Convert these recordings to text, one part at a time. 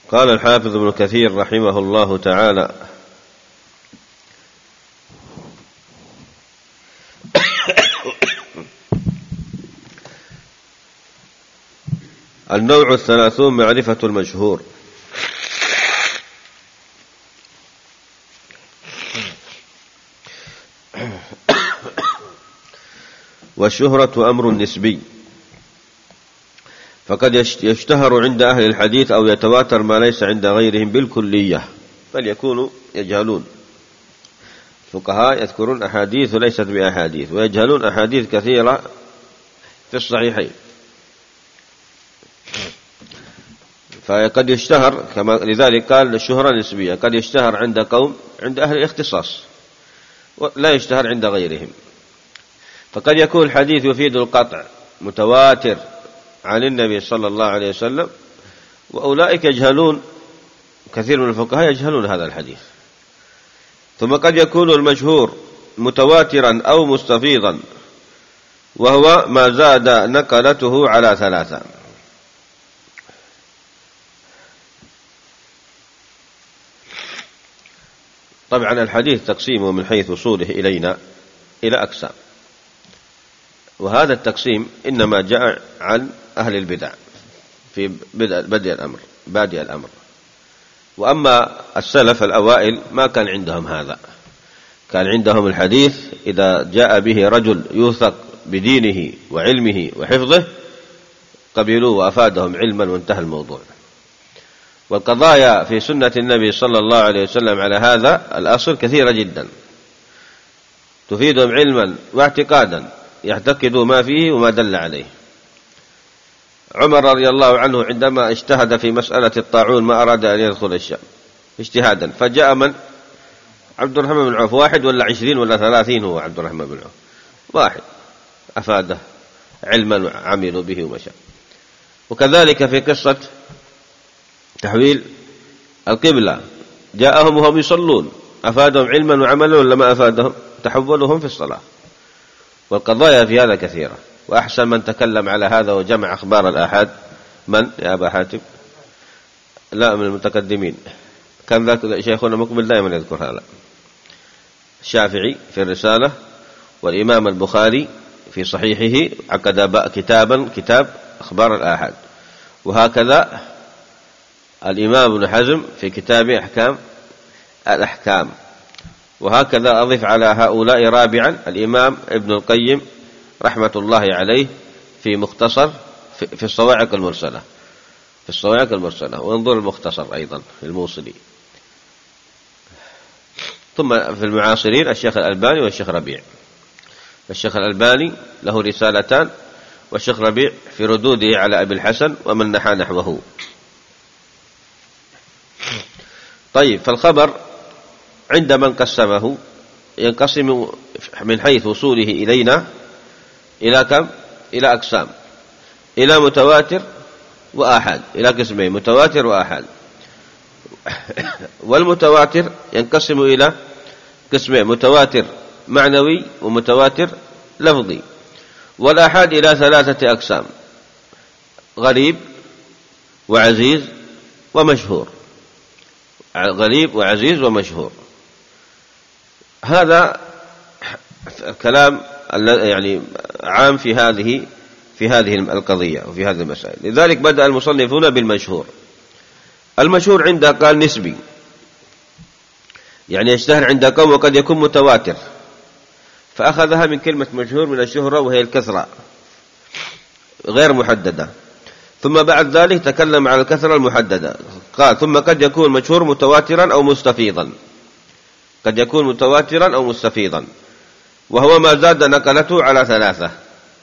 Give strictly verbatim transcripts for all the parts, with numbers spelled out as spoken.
قال الحافظ ابن كثير رحمه الله تعالى: النوع الثلاثون معرفة المشهور. والشهرة أمر نسبي، فقد يشتهر عند أهل الحديث أو يتواتر ما ليس عند غيرهم بالكلية، بل يكونوا يجهلون. الفقهاء يذكرون أحاديث وليست بأحاديث، ويجهلون أحاديث كثيرة في الصحيحين، فقد يشتهر كما لذلك قال الشهرة نسبية، قد يشتهر عند قوم عند أهل الاختصاص ولا يشتهر عند غيرهم. فقد يكون الحديث يفيد القطع متواتر عن النبي صلى الله عليه وسلم، وأولئك يجهلون، كثير من الفقهاء يجهلون هذا الحديث. ثم قد يكون المشهور متواترا أو مستفيضا، وهو ما زاد نقلته على ثلاثة. طبعا الحديث تقسيمه من حيث وصوله إلينا إلى أقسام، وهذا التقسيم إنما جاء عن أهل البدع في بدء بدء الأمر بادئ الأمر. وأما السلف الأوائل ما كان عندهم هذا، كان عندهم الحديث إذا جاء به رجل يوثق بدينه وعلمه وحفظه قبلوه وأفادهم علما وانتهى الموضوع. والقضايا في سنة النبي صلى الله عليه وسلم على هذا الأصل كثيرة جدا، تفيدهم علما واعتقادا، يعتقدوا ما فيه وما دل عليه. عمر رضي الله عنه عندما اجتهد في مسألة الطاعون ما أراد أن يدخل الشام اجتهادا، فجاء من عبد الرحمن بن عوف، واحد ولا عشرين ولا ثلاثين هو عبد الرحمن بن عوف، واحد أفاده علما عملوا به ومشى. وكذلك في قصة تحويل القبلة، جاءهم وهم يصلون أفادهم علما وعملا ولا ما أفادهم؟ تحولهم في الصلاة. والقضايا في هذا كثيرة. وأحسن من تكلم على هذا وجمع أخبار الآحاد من يا أبا حاتم؟ لا، من المتقدمين كان ذاك شيخنا مقبل دائما يذكر هذا، الشافعي في الرسالة، والإمام البخاري في صحيحه عقد كتابا كتاب أخبار الآحاد، وهكذا الإمام ابن حزم في كتاب أحكام الأحكام، وهكذا أضيف على هؤلاء رابعا الإمام ابن القيم رحمة الله عليه في مختصر في الصواعق المرسلة في الصواعق المرسلة وانظر المختصر أيضا الموصلي. ثم في المعاصرين الشيخ الألباني والشيخ ربيع. الشيخ الألباني له رسالتان، والشيخ ربيع في ردوده على أبي الحسن ومن نحى نحوه. طيب، فالخبر عند من قسمه ينقسم من حيث وصوله إلينا إلى كم؟ إلى أقسام، إلى متواتر وآحاد، إلى قسمين، متواتر وآحاد. والمتواتر ينقسم إلى قسمين، متواتر معنوي ومتواتر لفظي. والآحاد إلى ثلاثة أقسام، غريب وعزيز ومشهور. غريب وعزيز ومشهور. هذا كلام يعني عام في هذه في هذه القضية وفي هذه المسائل. لذلك بدأ المصنفون بالمشهور. المشهور عنده قال نسبي، يعني يشتهر عند قوم وقد يكون متواتر، فأخذها من كلمة مشهور من الشهرة وهي الكثرة غير محددة. ثم بعد ذلك تكلم على الكثرة المحددة، قال ثم قد يكون مشهور متواترا أو مستفيضا، قد يكون متواترا أو مستفيضا، وهو ما زاد نقلته على ثلاثة،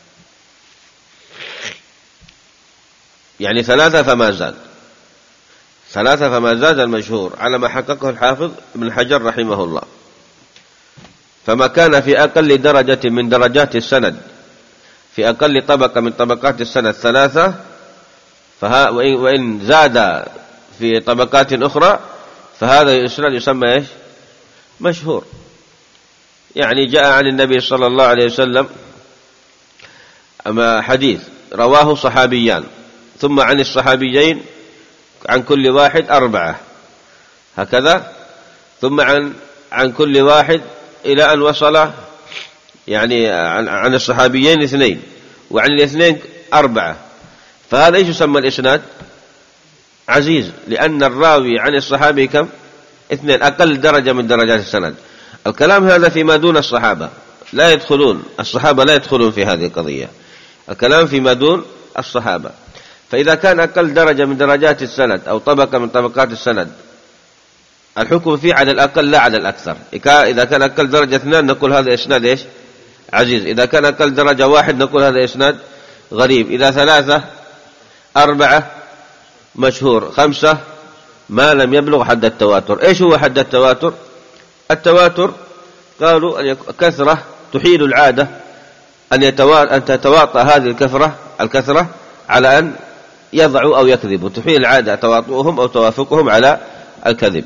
يعني ثلاثة فما زاد، ثلاثة فما زاد المشهور على ما حققه الحافظ ابن حجر رحمه الله. فما كان في أقل درجة من درجات السند، في أقل طبقة من طبقات السند ثلاثة، فها وإن زاد في طبقات أخرى فهذا الإسناد يسمى إيش؟ مشهور. يعني جاء عن النبي صلى الله عليه وسلم أما حديث رواه صحابيان، ثم عن الصحابيين عن كل واحد أربعة هكذا، ثم عن عن كل واحد إلى أن وصل يعني عن, عن الصحابيين اثنين، وعن الاثنين أربعة. فهذا إيش يسمى الإسناد؟ عزيز، لأن الراوي عن الصحابي كم؟ اثنين، أقل درجة من درجات السند. الكلام هذا فيما دون الصحابة، لا يدخلون الصحابة لا يدخلون في هذه القضية، الكلام فيما دون الصحابة. فإذا كان أقل درجة من درجات السند أو طبقة من طبقات السند الحكم فيه على الأقل لا على الأكثر. إذا كان أقل درجة اثنان نقول هذا إسناد إيش؟ عزيز. إذا كان أقل درجة واحد نقول هذا إسناد غريب. إذا ثلاثة أربعة مشهور، خمسة ما لم يبلغ حد التواتر. إيش هو حد التواتر؟ التواتر قالوا أن كثرة تحيل العادة أن, أن تتواطأ هذه الكثرة الكثرة على أن يضعوا أو يكذبوا، تحيل العادة تواطؤهم أو توافقهم على الكذب.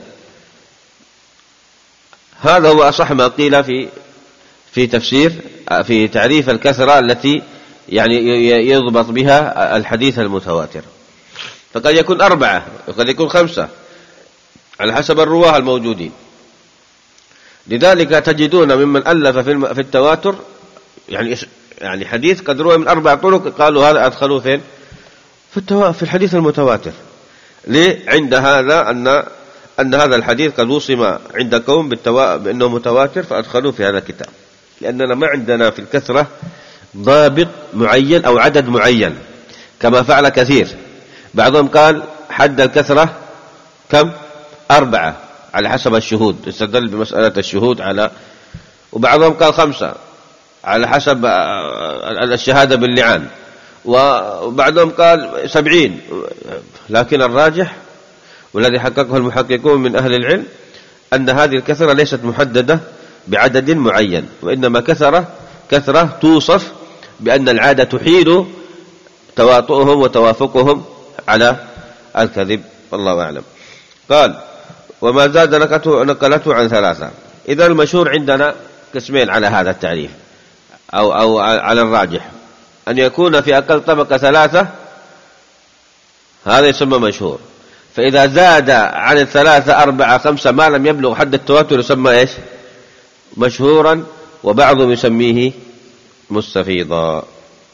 هذا هو أصح ما قيل في في تفسير في تعريف الكثرة التي يعني يضبط بها الحديث المتواتر. فقد يكون أربعة وقد يكون خمسة على حسب الرواه الموجودين. لذلك تجدون ممن ألف في التواتر يعني يعني حديث قد روى من أربع طرق قالوا هذا أدخلوه فين؟ في التوا في الحديث المتواتر. ليه؟ عند هذا أن أن هذا الحديث قد وصم عند قوم بالتوا... بأنه متواتر فأدخلوه في هذا الكتاب، لأننا ما عندنا في الكثرة ضابط معين أو عدد معين كما فعل كثير. بعضهم قال حد الكثرة كم؟ أربعة على حسب الشهود، استدل بمسألة الشهود على، وبعضهم قال خمسة على حسب الشهادة باللعان، وبعضهم قال سبعين. لكن الراجح والذي حققه المحققون من أهل العلم أن هذه الكثرة ليست محددة بعدد معين، وإنما كثرة كثرة توصف بأن العادة تحيل تواطؤهم وتوافقهم على الكذب، والله أعلم. قال وما زاد نقلته عن ثلاثة. إذا المشهور عندنا قسمين على هذا التعريف أو, أو على الراجح، أن يكون في أقل طبقة ثلاثة هذا يسمى مشهور. فإذا زاد عن الثلاثة أربعة خمسة ما لم يبلغ حد التواتر يسمى إيش؟ مشهورا، وبعضهم يسميه مستفيضا.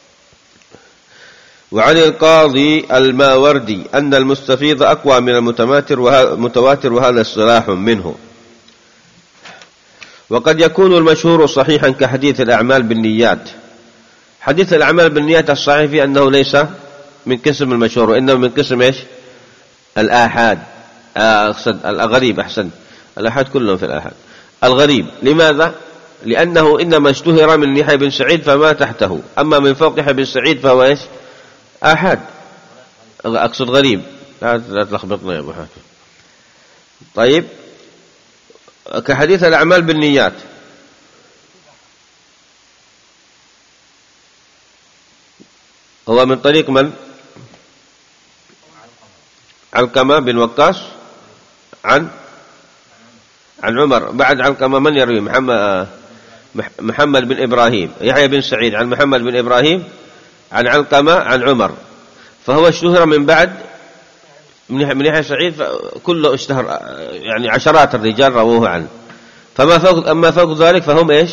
وعن القاضي الماوردي أن المستفيض أقوى من المتواتر وهذا اصطلاح منه. وقد يكون المشهور صحيحا كحديث الأعمال بالنيات. حديث الأعمال بالنيات الصحيح فيه أنه ليس من قسم المشهور، وإنما من قسم إيش؟ الآحاد. أقصد الغريب، أحسن، الآحاد كلهم في الآحاد. الغريب لماذا؟ لأنه إنما اشتهر من يحيى بن سعيد فما تحته، أما من فوق يحيى بن سعيد فهو إيش؟ آحاد. أقصد غريب، لا تلخبطنا يا أبو حاتم. طيب كحديث الأعمال بالنيات هو من طريق من؟ علقمة بن وقاص عن عن عمر. بعد علقمة من يروي؟ محمد محمد بن إبراهيم. يحيى بن سعيد عن محمد بن إبراهيم عن علقمة عن عمر. فهو اشتهر من بعد من يحيى سعيد كله اشتهر، يعني عشرات الرجال رووه عنه. فما فوق أما فوق ذلك فهم إيش؟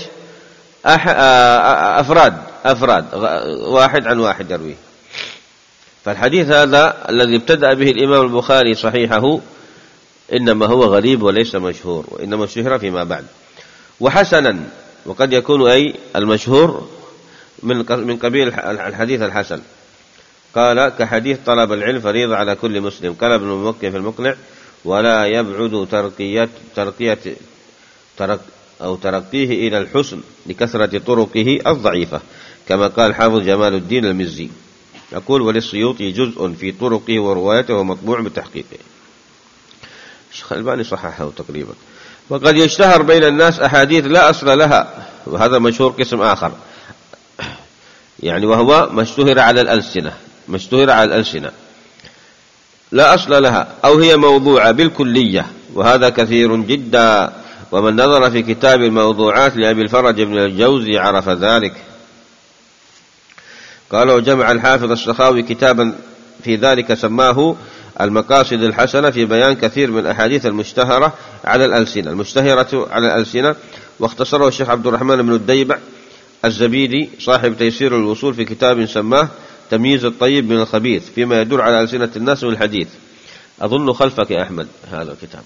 أفراد أفراد واحد عن واحد يرويه. فالحديث هذا الذي ابتدأ به الإمام البخاري صحيحه إنما هو غريب وليس مشهور، وإنما اشتهر فيما بعد. وحسنا، وقد يكون أي المشهور من من قبيل الحديث الحسن. قال كحديث طلب العلم فريضة على كل مسلم. قال ابن الممكن في المقنع ولا يبعد ترقية ترقية ترق أو ترقيه إلى الحسن لكثرة طرقه الضعيفة، كما قال حافظ جمال الدين المزي. يقول وللسيوطي جزء في طرقه وروايته ومطبوع بتحقيقه. الشيخ الألباني صححه تقريبا. وقد يشتهر بين الناس أحاديث لا أصل لها، وهذا مشهور قسم آخر، يعني وهو مشتهر على الألسنة مشتهر على الألسنة لا أصل لها، أو هي موضوعة بالكلية، وهذا كثير جدا. ومن نظر في كتاب الموضوعات لأبي الفرج بن الجوزي عرف ذلك. قال وجمع الحافظ السخاوي كتابا في ذلك سماه المقاصد الحسنة في بيان كثير من الأحاديث المشتهرة على الألسنة المشتهرة على الألسنة، واختصره الشيخ عبد الرحمن بن الديبع الزبيدي صاحب تيسير الوصول في كتاب سماه تمييز الطيب من الخبيث فيما يدور على ألسنة الناس والحديث. أظن خلفك يا أحمد هذا الكتاب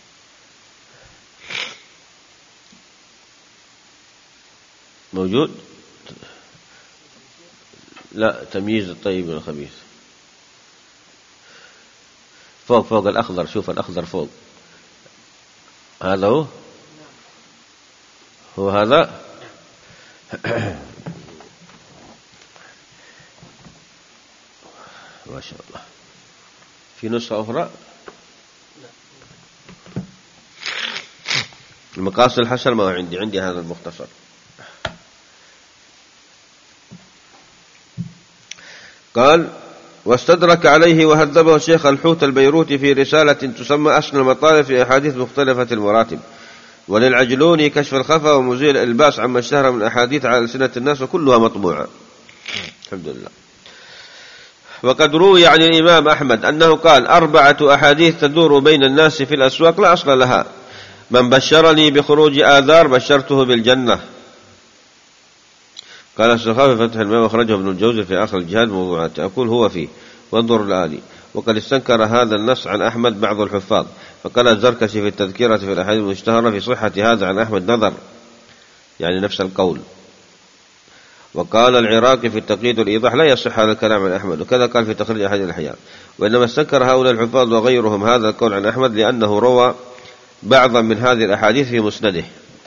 موجود؟ لا، تمييز الطيب من الخبيث فوق فوق الأخضر، شوف الأخضر فوق، هذا هو هو هذا. ما شاء الله. في نسخة أخرى المقاصد الحسن ما عندي عندي هذا المختصر. قال واستدرك عليه وهذبه الشيخ الحوت البيروتي في رسالة تسمى أسنى المطالب في أحاديث مختلفة المراتب، وللعجلوني كشف الخفا ومزيل الإلباس عما اشتهر من أحاديث على ألسنة الناس وكلها مطبوعة الحمد لله. وقد روي عن الإمام أحمد أنه قال أربعة أحاديث تدور بين الناس في الأسواق لا أصل لها: من بشرني بخروج آذار بشرته بالجنة. قال السخاوي في فتح الماء وخرجه ابن الجوزي في آخر الجهاد موضوعات، أقول هو فيه وانظر الآلي. وقد استنكر هذا النص عن أحمد بعض الحفاظ، فقال الزركشي في التذكيرة في الأحاديث المشتهرة في صحة هذا عن أحمد نظر، يعني نفس القول. وقال العراقي في التقييد والإيضاح لا يصح هذا الكلام عن أحمد، وكذا قال في تخريج أحاديث الأحياء. وإنما استنكر هؤلاء الحفاظ وغيرهم هذا القول عن أحمد لأنه روى بعضا من هذه الأحاديث في مسنده.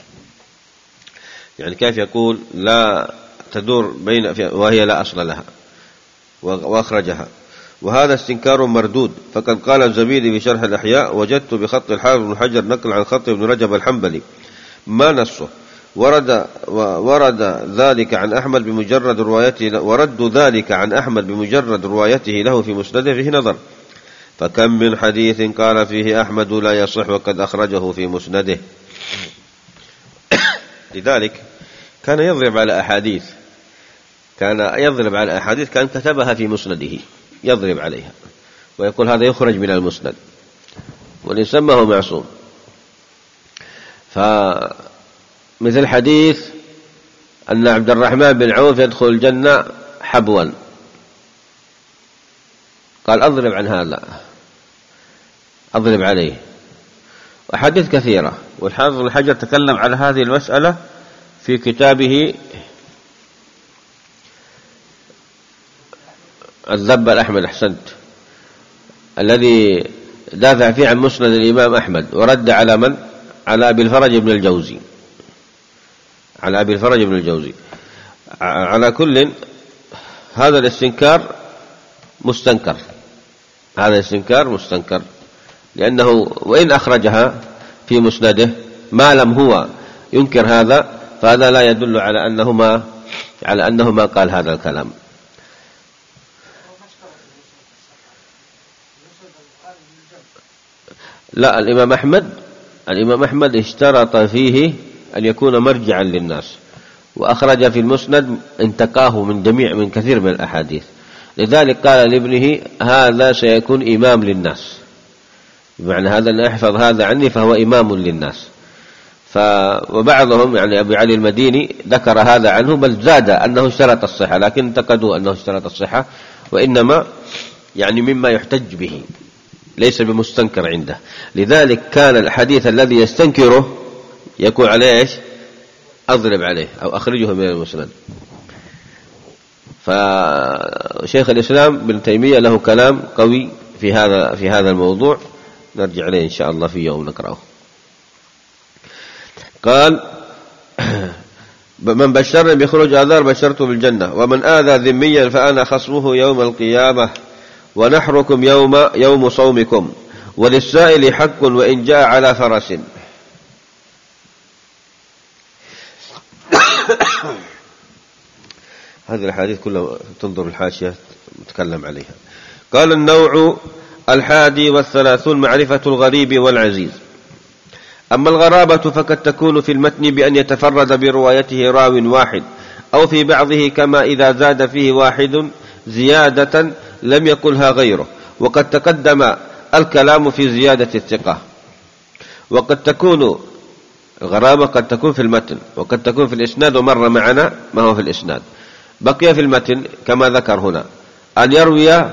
يعني كيف يقول لا تدور بين وهي لا أصل لها وأخرجها، وهذا استنكار مردود. فقد قال الزبيدي في شرح الأحياء وجدت بخط الحافظ بن حجر نقل عن خط ابن رجب الحنبلي ما نصه، ورد ورد ذلك عن أحمد بمجرد روايته ورد ذلك عن أحمد بمجرد روايته له في مسنده فيه نظر. فكم من حديث قال فيه أحمد لا يصح وقد أخرجه في مسنده. لذلك كان يضرب على أحاديث كان يضرب على أحاديث كان كتبها في مسنده، يضرب عليها ويقول هذا يخرج من المسند، والإنسان ما هو معصوم. فمثل حديث أن عبد الرحمن بن عوف يدخل الجنة حبوا، قال أضرب عن هذا، أضرب عليه. وحديث كثيرة، والحافظ ابن حجر تكلم على هذه المسألة في كتابه الذب الأحمد أحسنت، الذي دافع فيه عن مسند الإمام أحمد ورد على من؟ على أبي الفرج بن الجوزي على أبي الفرج بن الجوزي. على كل هذا الاستنكار مستنكر هذا الاستنكار مستنكر لأنه وإن أخرجها في مسنده ما لم هو ينكر هذا، فهذا لا يدل على أنه ما على أنه ما قال هذا الكلام. لا، الإمام أحمد الإمام أحمد اشترط فيه أن يكون مرجعا للناس، وأخرج في المسند انتقاه من جميع من كثير من الأحاديث. لذلك قال لابنه هذا سيكون إمام للناس، بمعنى هذا أن أحفظ هذا عني فهو إمام للناس. ف وبعضهم يعني أبي علي المديني ذكر هذا عنه، بل زاد أنه اشترط الصحة، لكن انتقدوا أنه اشترط الصحة، وإنما يعني مما يحتج به ليس بمستنكر عنده. لذلك كان الحديث الذي يستنكره يقول عليه إيش؟ أضرب عليه أو أخرجه من المسند. فشيخ الإسلام بن تيمية له كلام قوي في هذا في هذا الموضوع، نرجع عليه إن شاء الله في يوم نقرأه. قال من بشرني بخروج آذار بشرته بالجنة، ومن آذى ذميا فأنا خصمه يوم القيامة، ونحركم يوم يوم صومكم، وللسائل حق وإن جاء على فرس. هذه الحديث كلها تنظر الحاشية نتكلم عليها. قال النوع الحادي والثلاثون معرفة الغريب والعزيز. أما الغرابة فقد تكون في المتن بأن يتفرد بروايته راو واحد، أو في بعضه كما إذا زاد فيه واحد زيادة لم يقلها غيره، وقد تقدم الكلام في زيادة الثقة. وقد تكون الغرابة قد تكون في المتن وقد تكون في الإسناد، ومر معنا ما هو في الإسناد. بقي في المتن كما ذكر هنا أن يروي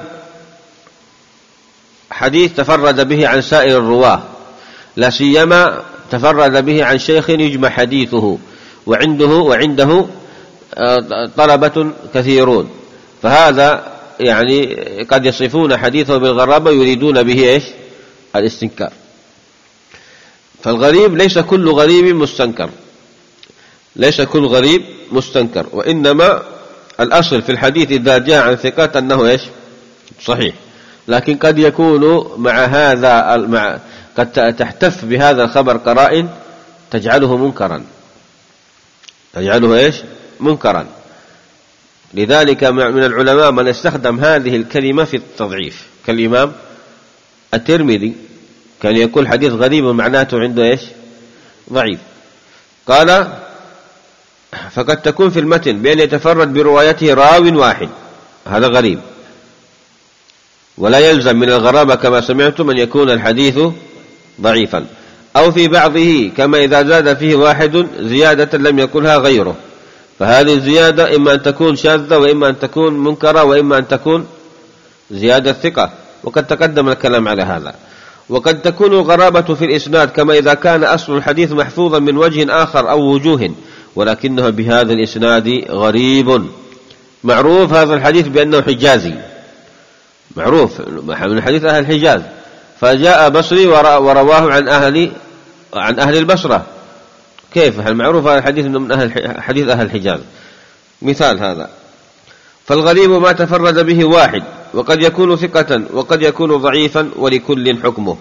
حديث تفرد به عن سائر الرواه، لا سيما تفرد به عن شيخ يجمع حديثه وعنده وعنده طلبة كثيرون، فهذا يعني قد يصفون حديثه بالغرابة يريدون به إيش؟ الاستنكار. فالغريب ليس كل غريب مستنكر، ليس كل غريب مستنكر، وإنما الأصل في الحديث إذا جاء عن ثقات أنه إيش؟ صحيح. لكن قد يكون مع هذا مع قد تحتف بهذا الخبر قرائن تجعله منكرا، تجعله إيش؟ منكرا. لذلك من العلماء من استخدم هذه الكلمة في التضعيف، كالإمام الترمذي كان يقول حديث غريب ومعناته عنده إيش؟ ضعيف. قال فقد تكون في المتن بأن يتفرد بروايته راو واحد، هذا غريب، ولا يلزم من الغرابة كما سمعتم أن يكون الحديث ضعيفا. أو في بعضه كما إذا زاد فيه واحد زيادة لم يقلها غيره، فهذه الزيادة إما أن تكون شاذة وإما أن تكون منكرة وإما أن تكون زيادة ثقة، وقد تقدم الكلام على هذا. وقد تكون الغرابة في الإسناد كما إذا كان أصل الحديث محفوظا من وجه آخر أو وجوه، ولكنه بهذا الإسناد غريب معروف هذا الحديث بأنه حجازي، معروف من حديث أهل الحجاز، فجاء بصري ورواه عن أهل عن أهل البصرة، كيف المعروف هذا الحديث من أهل حديث أهل الحجاز؟ مثال هذا. فالغريب ما تفرد به واحد، وقد يكون ثقة وقد يكون ضعيفا، ولكل حكمه.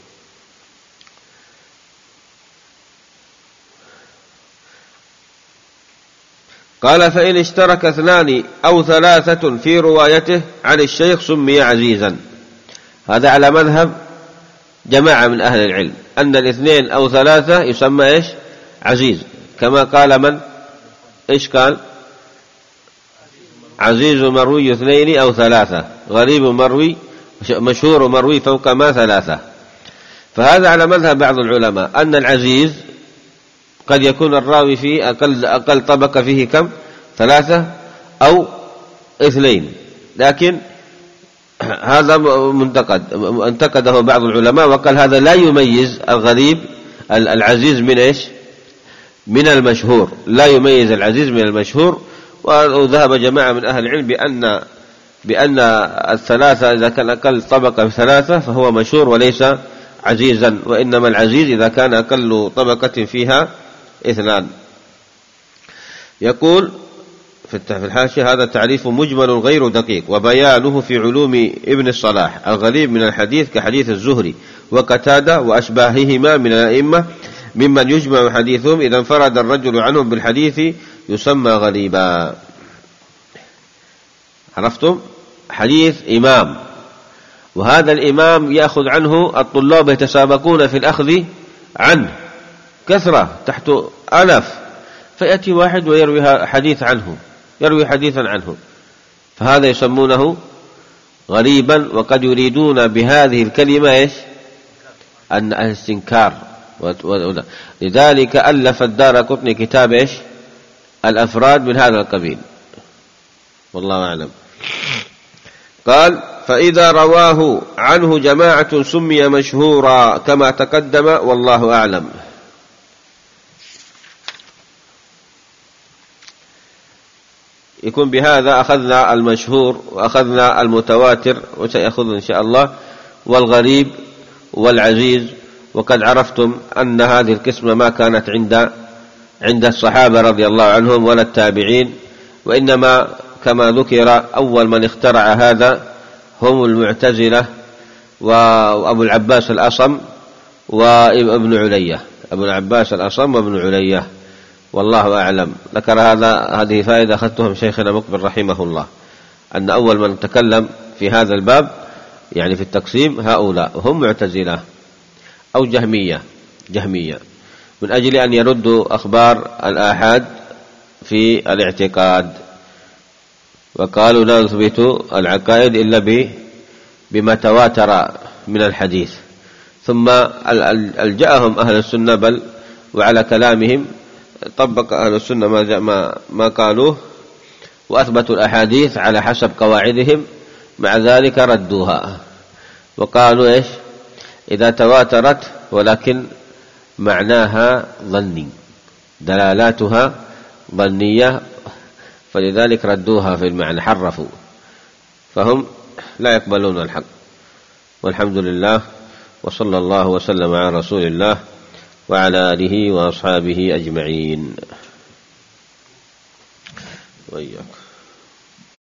قال فإن اشترك اثنان أو ثلاثة في روايته عن الشيخ سمي عزيزا. هذا على مذهب جماعة من أهل العلم أن الاثنين أو ثلاثة يسمى إيش؟ عزيز، كما قال من إيش قال؟ عزيز مروي اثنين أو ثلاثة، غريب مروي مشهور مروي فوق ما ثلاثة. فهذا على مذهب بعض العلماء أن العزيز قد يكون الراوي فيه أقل, أقل طبقة فيه كم؟ ثلاثة أو اثنين، لكن هذا منتقد انتقده بعض العلماء وقال هذا لا يميز الغريب العزيز من إيش؟ من المشهور، لا يميز العزيز من المشهور. وذهب جماعة من أهل العلم بأن بأن الثلاثة إذا كان أقل طبقة ثلاثة فهو مشهور وليس عزيزا، وإنما العزيز إذا كان أقل طبقة فيها اثنان. يقول في الحاشية هذا تعريف مجمل غير دقيق، وبيانه في علوم ابن الصلاح. الغريب من الحديث كحديث الزهري وقتادة وأشباههما من الأئمة ممن يجمع حديثهم إذا انفرد الرجل عنهم بالحديث يسمى غريبا. عرفتم؟ حديث إمام، وهذا الإمام يأخذ عنه الطلاب يتسابقون في الأخذ عنه كثرة تحت ألف، فيأتي واحد ويروي حديث عنه يروي حديثا عنه، فهذا يسمونه غريبا. وقد يريدون بهذه الكلمة إيش؟ أن الاستنكار. لذلك ألف الدارقطني كتاب إيش؟ الأفراد من هذا القبيل، والله أعلم. قال فإذا رواه عنه جماعة سمي مشهورا كما تقدم، والله أعلم. يكون بهذا أخذنا المشهور وأخذنا المتواتر، وسيأخذ إن شاء الله والغريب والعزيز. وقد عرفتم أن هذه القسمة ما كانت عند عند الصحابة رضي الله عنهم ولا التابعين، وإنما كما ذكر أول من اخترع هذا هم المعتزلة وأبو العباس الأصم وابن علية، أبو العباس الأصم وابن علية، والله أعلم. ذكر هذا هذه فائدة أخذتهم شيخنا مقبل رحمه الله، أن أول من تكلم في هذا الباب يعني في التقسيم هؤلاء هم معتزلة أو جهمية جهمية من أجل أن يردوا أخبار الآحاد في الاعتقاد، وقالوا لا نثبت العقائد إلا بما تواتر من الحديث، ثم ألجأهم أهل السنة بل وعلى كلامهم طبق أهل السنة ما ما قالوه وأثبتوا الأحاديث على حسب قواعدهم، مع ذلك ردوها وقالوا إيش؟ إذا تواترت ولكن معناها ظني، دلالاتها ظنية، فلذلك ردوها في المعنى، حرفوا، فهم لا يقبلون الحق. والحمد لله، وصلى الله وسلم على رسول الله وعلى آله وأصحابه أجمعين. وإياك.